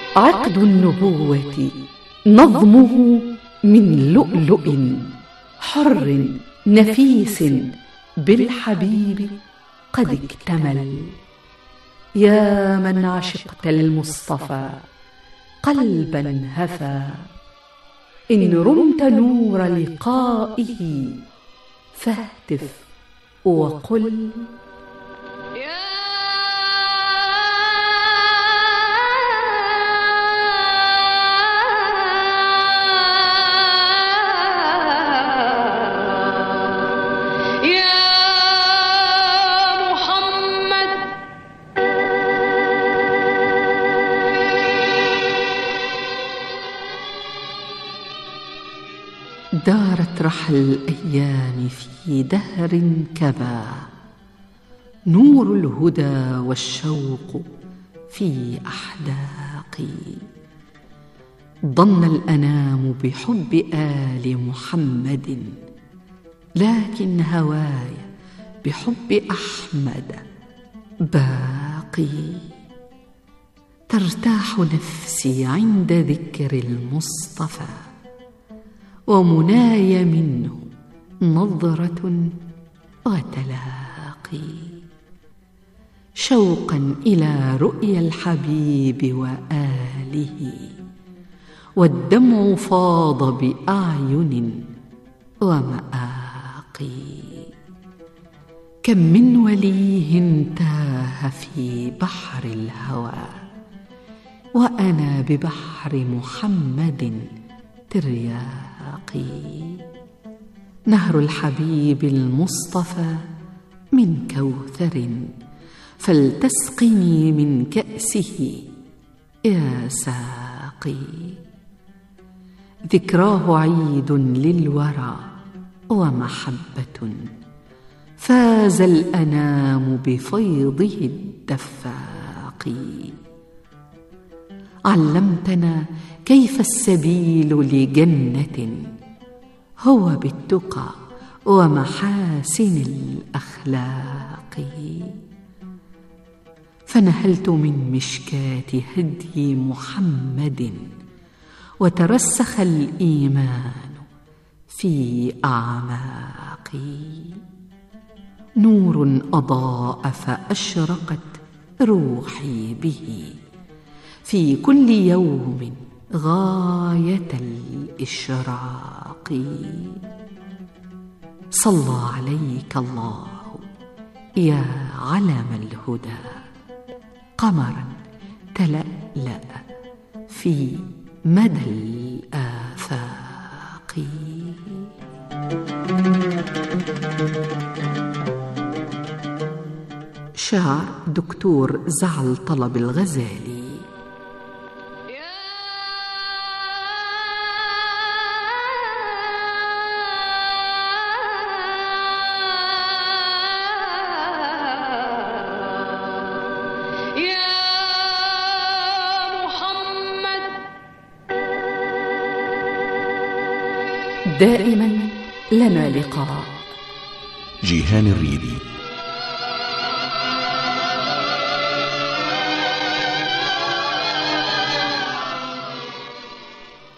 عقد النبوة نظمه من لؤلؤ حر نفيس بالحبيب قد اكتمل. يا من عشقت المصطفى قلبا هفى، إن رمت نور لقائه فاهتف وقل دارت رحل الأيام في دهر كبا، نور الهدى والشوق في أحداقي. ضن الأنام بحب آل محمد، لكن هواي بحب أحمد باقي. ترتاح نفسي عند ذكر المصطفى، ومناي منه نظرة وتلاقي. شوقا إلى رؤيا الحبيب وآله، والدمع فاض بأعين ومآقي. كم من وليه تاه في بحر الهوى، وأنا ببحر محمد ترياقي. نهر الحبيب المصطفى من كوثر، فلتسقني من كأسه يا ساقي. ذكراه عيد للورى ومحبة، فاز الأنام بفيضه الدفاق. علمتنا كيف السبيل لجنة، هو بالتقى ومحاسن الأخلاق. فنهلت من مشكاة هدي محمد، وترسخ الإيمان في أعماقي. نور أضاء فأشرقت روحي به، في كل يوم غاية الإشراق. صلى عليك الله يا علم الهدى، قمرا تلألأ في مدى الآفاق. شعر دكتور زعل طلب الغزالي. دائما لنا لقاء. جيهان الريدي.